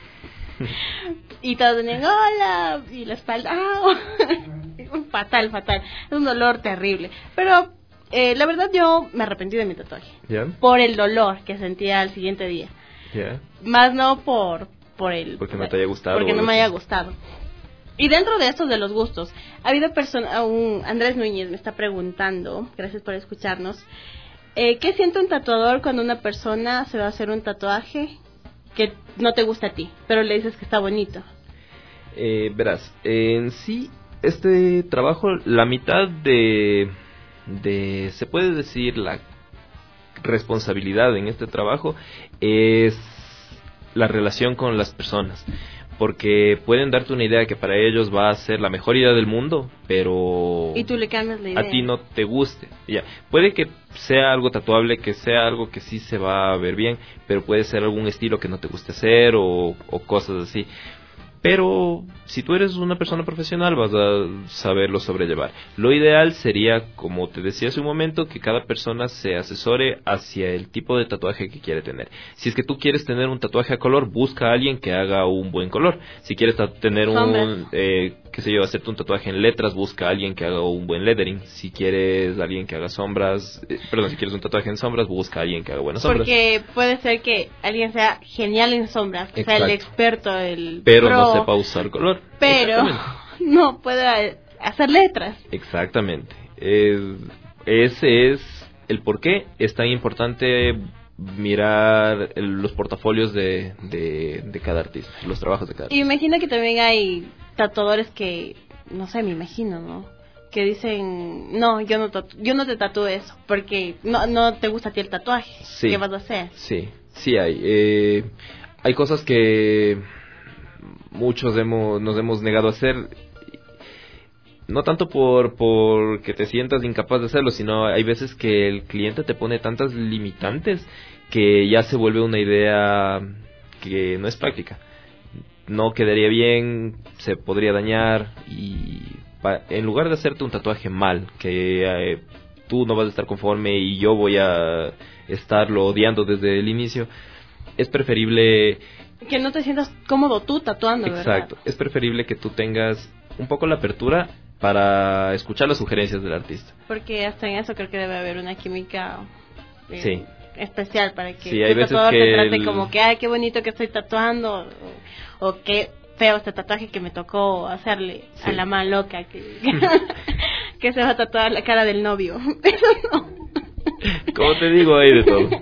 Y todos venían, hola, y la espalda, fatal. Es un dolor terrible. Pero la verdad yo me arrepentí de mi tatuaje. ¿Yeah? Por el dolor que sentía al siguiente día. ¿Yeah? Más no por el... Porque no te haya gustado. Porque no me haya gustado. Y dentro de estos de los gustos, ha habido Andrés Núñez me está preguntando, gracias por escucharnos, ¿qué siente un tatuador cuando una persona se va a hacer un tatuaje que no te gusta a ti, pero le dices que está bonito? Verás, en sí, este trabajo, la mitad de se puede decir, la responsabilidad en este trabajo es la relación con las personas. Porque pueden darte una idea que para ellos va a ser la mejor idea del mundo, pero y tú le cambias la idea. A ti no te guste. Ya, puede que sea algo tatuable, que sea algo que sí se va a ver bien, pero puede ser algún estilo que no te guste hacer o cosas así. Pero si tú eres una persona profesional vas a saberlo sobrellevar. Lo ideal sería, como te decía hace un momento, que cada persona se asesore hacia el tipo de tatuaje que quiere tener. Si es que tú quieres tener un tatuaje a color, busca a alguien que haga un buen color. Si quieres tener hacerte un tatuaje en letras, busca a alguien que haga un buen lettering. Si quieres alguien que haga sombras, si quieres un tatuaje en sombras, busca a alguien que haga buenas sombras. Porque puede ser que alguien sea genial en sombras, o sea, el experto, pero no sepa usar color. Pero no puede hacer letras. Exactamente. Ese es el por qué es tan importante mirar los portafolios de cada artista, los trabajos de cada artista. Y me imagino que también hay tatuadores que, no sé, me imagino, ¿no? Que dicen, no, yo no te tatúo eso, porque no te gusta a ti el tatuaje. Sí. ¿Qué vas a hacer? Sí hay. Hay cosas que muchos nos hemos negado a hacer, no tanto por que te sientas incapaz de hacerlo, sino hay veces que el cliente te pone tantas limitantes que ya se vuelve una idea que no es práctica. No quedaría bien, se podría dañar y en lugar de hacerte un tatuaje mal, que tú no vas a estar conforme y yo voy a estarlo odiando desde el inicio, es preferible que no te sientas cómodo tú tatuando. Exacto, ¿verdad? Es preferible que tú tengas un poco la apertura para escuchar las sugerencias del artista. Porque hasta en eso creo que debe haber una química especial para que el tatuador te trate como que, ay, qué bonito que estoy tatuando, o qué feo este tatuaje que me tocó hacerle a la man loca que se va a tatuar la cara del novio. Eso no. Como te digo, hay de todo.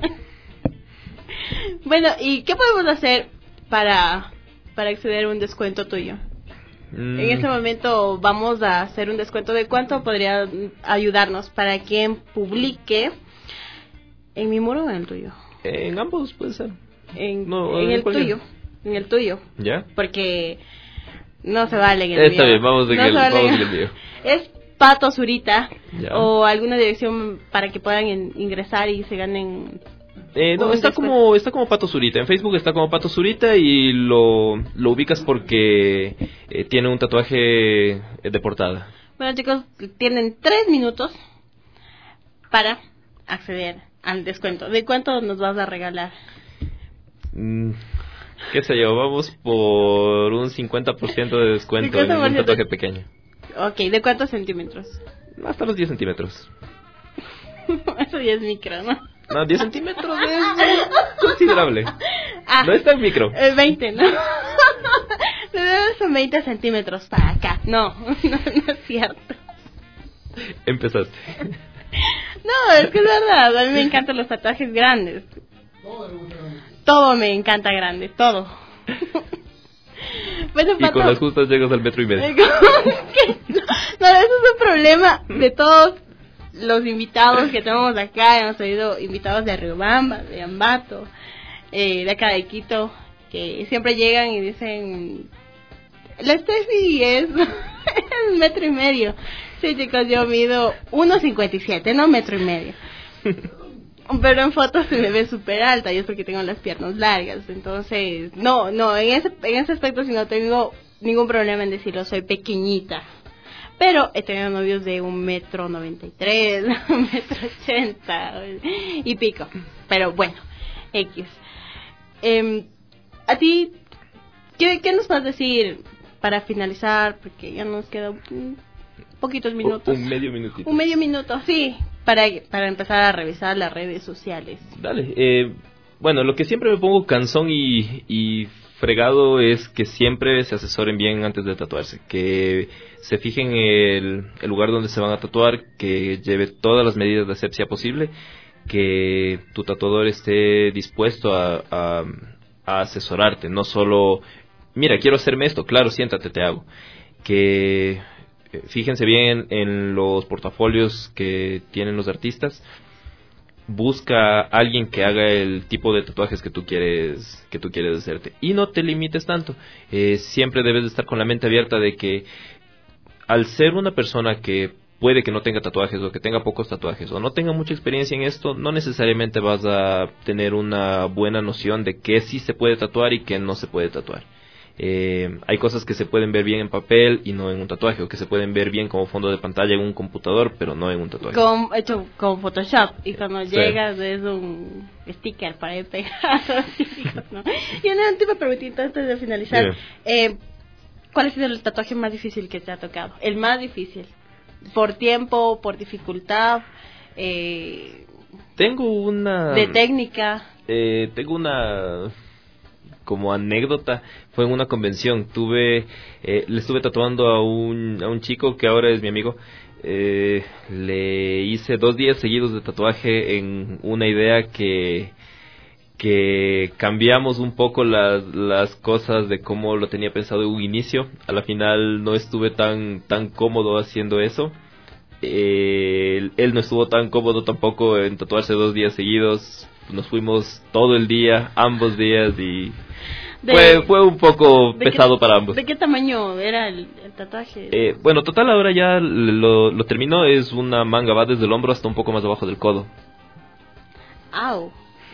Bueno, ¿y qué podemos hacer para acceder a un descuento tuyo? En este momento vamos a hacer un descuento de cuánto podría ayudarnos para quien publique en mi muro o en el tuyo. En ambos puede ser. En el tuyo. En el tuyo. ¿Ya? Porque no se vale en el mío. Está bien, vamos en el mío. Es Pato Zurita. Ya. O alguna dirección para que puedan ingresar y se ganen. No, está como Pato Zurita. En Facebook está como Pato Zurita y lo ubicas porque tiene un tatuaje de portada. Bueno, chicos, tienen 3 minutos para acceder al descuento. ¿De cuánto nos vas a regalar? ¿Qué sé yo? Vamos por un 50% de descuento en un tatuaje pequeño. Ok, ¿de cuántos centímetros? Hasta los 10 centímetros. Eso ya es micro, ¿no? No, 10 centímetros es considerable. No es tan micro. 20, ¿no? Son 20 centímetros para acá. No es cierto. Empezaste. No, es que es verdad. A mí me encantan los tatuajes grandes. Todo me encanta grande, todo. Bueno, y con las justas llegas al 1.5 metros. No, eso es un problema de todos los invitados que tenemos acá. Hemos tenido invitados de Riobamba, de Ambato, de acá de Quito, que siempre llegan y dicen: la Steffi es 1.5 metros. Sí, chicos, yo mido 1.57, no 1.5 metros. Pero en fotos se me ve súper alta y es porque tengo las piernas largas. Entonces, no, en ese aspecto sí no tengo ningún problema en decirlo, soy pequeñita. Pero he tenido novios de 1.93 1.80 y pico. Pero bueno, X. A ti, ¿qué nos vas a decir para finalizar? Porque ya nos queda poquitos minutos. Un medio minutito. Un medio minuto, sí. Para empezar a revisar las redes sociales. Dale. Bueno, lo que siempre me pongo cansón y fregado es que siempre se asesoren bien antes de tatuarse, que se fijen el lugar donde se van a tatuar, que lleve todas las medidas de asepsia posible, que tu tatuador esté dispuesto a asesorarte, no solo, mira, quiero hacerme esto, claro, siéntate, te hago. Que fíjense bien en los portafolios que tienen los artistas. Busca a alguien que haga el tipo de tatuajes que tú quieres hacerte y no te limites tanto. Siempre debes de estar con la mente abierta de que al ser una persona que puede que no tenga tatuajes o que tenga pocos tatuajes o no tenga mucha experiencia en esto, no necesariamente vas a tener una buena noción de qué sí se puede tatuar y qué no se puede tatuar. Hay cosas que se pueden ver bien en papel y no en un tatuaje, o que se pueden ver bien como fondo de pantalla en un computador, pero no en un tatuaje. Hecho con Photoshop, y cuando llegas es un sticker para ir pegado. ¿No? Y una última preguntita antes de finalizar. ¿Cuál ha sido el tatuaje más difícil que te ha tocado? El más difícil. ¿Por tiempo, por dificultad? Tengo una... ¿De técnica? Tengo una... como anécdota, fue en una convención, le estuve tatuando a un chico que ahora es mi amigo, le hice 2 días seguidos de tatuaje en una idea que cambiamos un poco las cosas de cómo lo tenía pensado en un inicio. A la final no estuve tan cómodo haciendo eso. Él no estuvo tan cómodo tampoco en tatuarse 2 días seguidos. Nos fuimos todo el día, ambos días, y fue un poco pesado para ambos. ¿De qué tamaño era el tatuaje? Bueno, total, ahora ya lo terminó. Es una manga, va desde el hombro hasta un poco más abajo del codo. ¡Au!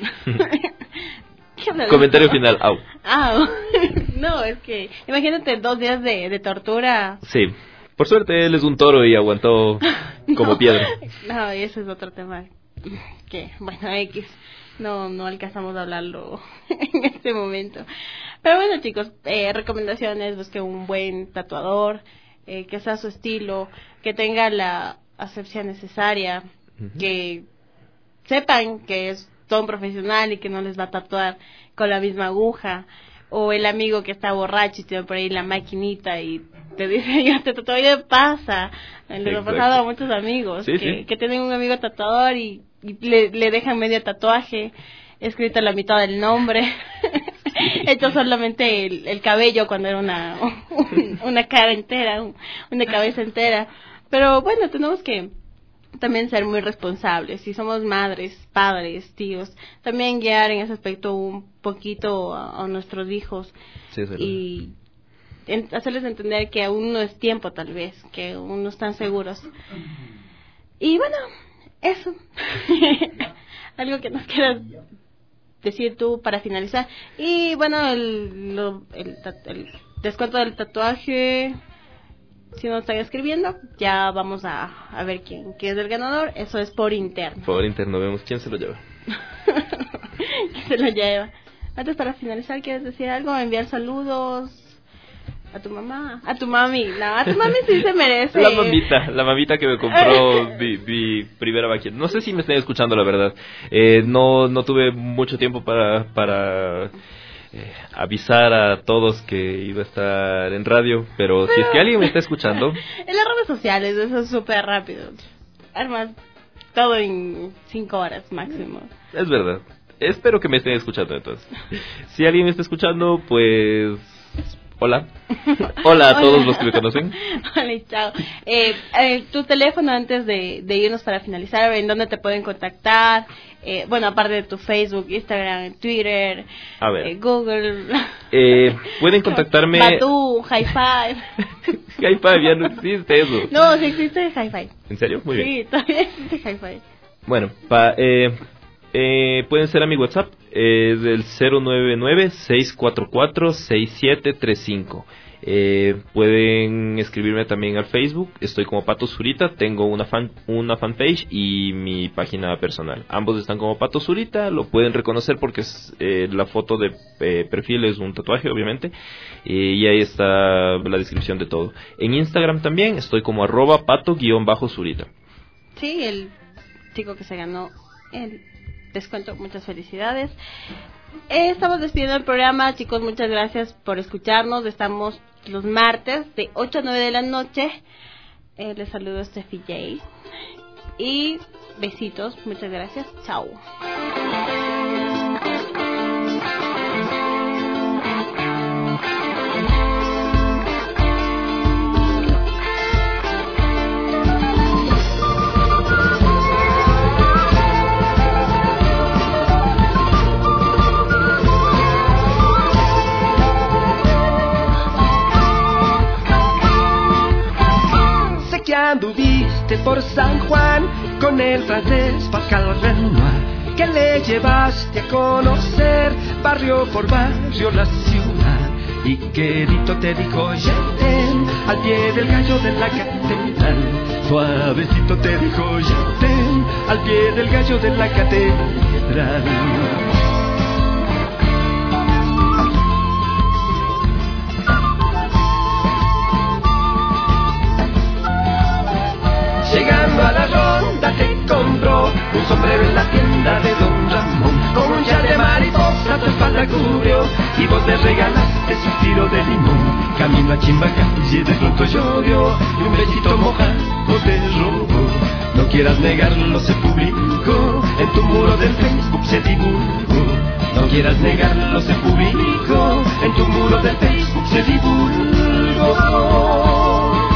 Comentario final, au. ¡Au! No, es que imagínate 2 días de tortura. Sí, por suerte él es un toro y aguantó como piedra. No, ese es otro tema. Que, bueno, X. No alcanzamos a hablarlo en este momento. Pero bueno, chicos, recomendaciones: busquen un buen tatuador, que sea su estilo, que tenga la asepsia necesaria, que sepan que es todo un profesional y que no les va a tatuar con la misma aguja. O el amigo que está borracho y tiene por ahí la maquinita y te dice: yo te tatúo. Y pasa, les ha pasado a muchos amigos que tienen un amigo tatuador y le dejan medio tatuaje escrito la mitad del nombre. hecho solamente el cabello cuando era una cara entera, una cabeza entera. Pero bueno, tenemos que también ser muy responsables. Si somos madres, padres, tíos, también guiar en ese aspecto un poquito a nuestros hijos. Sí, es verdad. Y hacerles entender que aún no es tiempo, tal vez, que aún no están seguros. Y bueno, eso. Algo que nos quieras decir tú para finalizar. Y bueno, el descuento del tatuaje, si nos están escribiendo, ya vamos a ver quién es el ganador. Eso es por interno. Por interno, vemos quién se lo lleva. ¿Quién se lo lleva? Antes, para finalizar, ¿quieres decir algo? Enviar saludos a tu mamá, a tu mami. No, a tu mami sí se merece. La mamita que me compró mi primera máquina. No sé si me están escuchando, la verdad. No tuve mucho tiempo para avisar a todos que iba a estar en radio, pero si es que alguien me está escuchando. En las redes sociales, eso es súper rápido. Armas todo en 5 horas máximo. Es verdad. Espero que me estén escuchando entonces. Si alguien me está escuchando, pues... Hola. Hola a todos los que me conocen. Hola, chao. Tu teléfono antes de irnos para finalizar, ¿en dónde te pueden contactar? Bueno, aparte de tu Facebook, Instagram, Twitter, a ver. Google. Pueden contactarme. Batu, Hi-Fi. Hi-Fi, ya no existe eso. No, sí existe Hi-Fi. ¿En serio? Muy bien. Sí, todavía existe Hi-Fi. Bueno, pueden ser a mi WhatsApp, es el 099-644-6735. Pueden escribirme también al Facebook, estoy como Pato Zurita, tengo una fanpage y mi página personal. Ambos están como Pato Zurita, lo pueden reconocer porque la foto de perfil es un tatuaje, obviamente, y ahí está la descripción de todo. En Instagram también estoy como @pato_zurita. Sí, el chico que se ganó el descuento, muchas felicidades. Estamos despidiendo el programa, chicos, muchas gracias por escucharnos. Estamos los martes de 8 a 9 de la noche. Les saludo a Steffi J. Y besitos, muchas gracias, chao. Que anduviste por San Juan con el francés Pascal Renoir, que le llevaste a conocer barrio por barrio la ciudad, y quedito te dijo Yetem al pie del gallo de la catedral, suavecito te dijo Yetem al pie del gallo de la catedral. Llegando a la ronda te compró un sombrero en la tienda de Don Ramón, con un chal de mariposa tu espalda cubrió, y vos le regalaste su tiro de limón. Camino a Chimbaca y de pronto llovió, y un besito mojado te robó. No quieras negarlo, se publicó, en tu muro del Facebook se divulgó. No quieras negarlo, se publicó, en tu muro del Facebook se divulgó.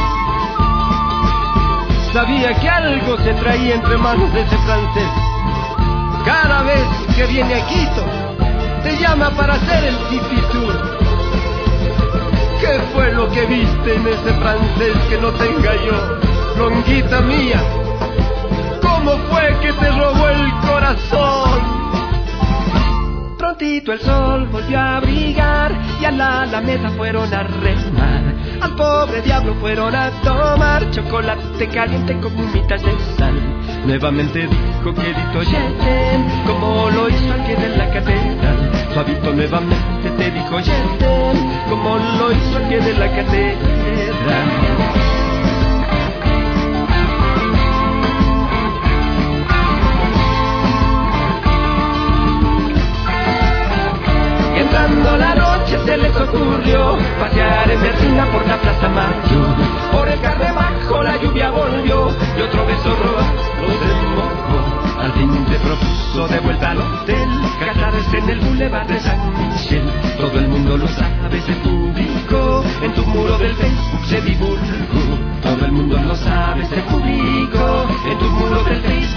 Sabía que algo se traía entre manos de ese francés. Cada vez que viene a Quito, te llama para hacer el City Tour. ¿Qué fue lo que viste en ese francés que no te engañó, longuita mía? ¿Cómo fue que te robó el corazón? Prontito el sol volvió a brillar y a la Alameda fueron a remar. Al pobre diablo fueron a tomar chocolate caliente con humitas de sal. Nuevamente dijo quedito Yetem, como lo hizo al pie de la catedral. Suavito nuevamente te dijo Yetem, como lo hizo al pie de la catedral. Entrando la noche se les ocurrió pasear en Berlina por la Plaza Mayor. Por el carne bajo la lluvia volvió y otro beso rojo se mojó. Al fin se propuso de vuelta al hotel, casarse en el Boulevard de San Michelle. Todo el mundo lo sabe, se publicó. En tu muro del Facebook se divulgó. Todo el mundo lo sabe, se publicó. En tu muro del Facebook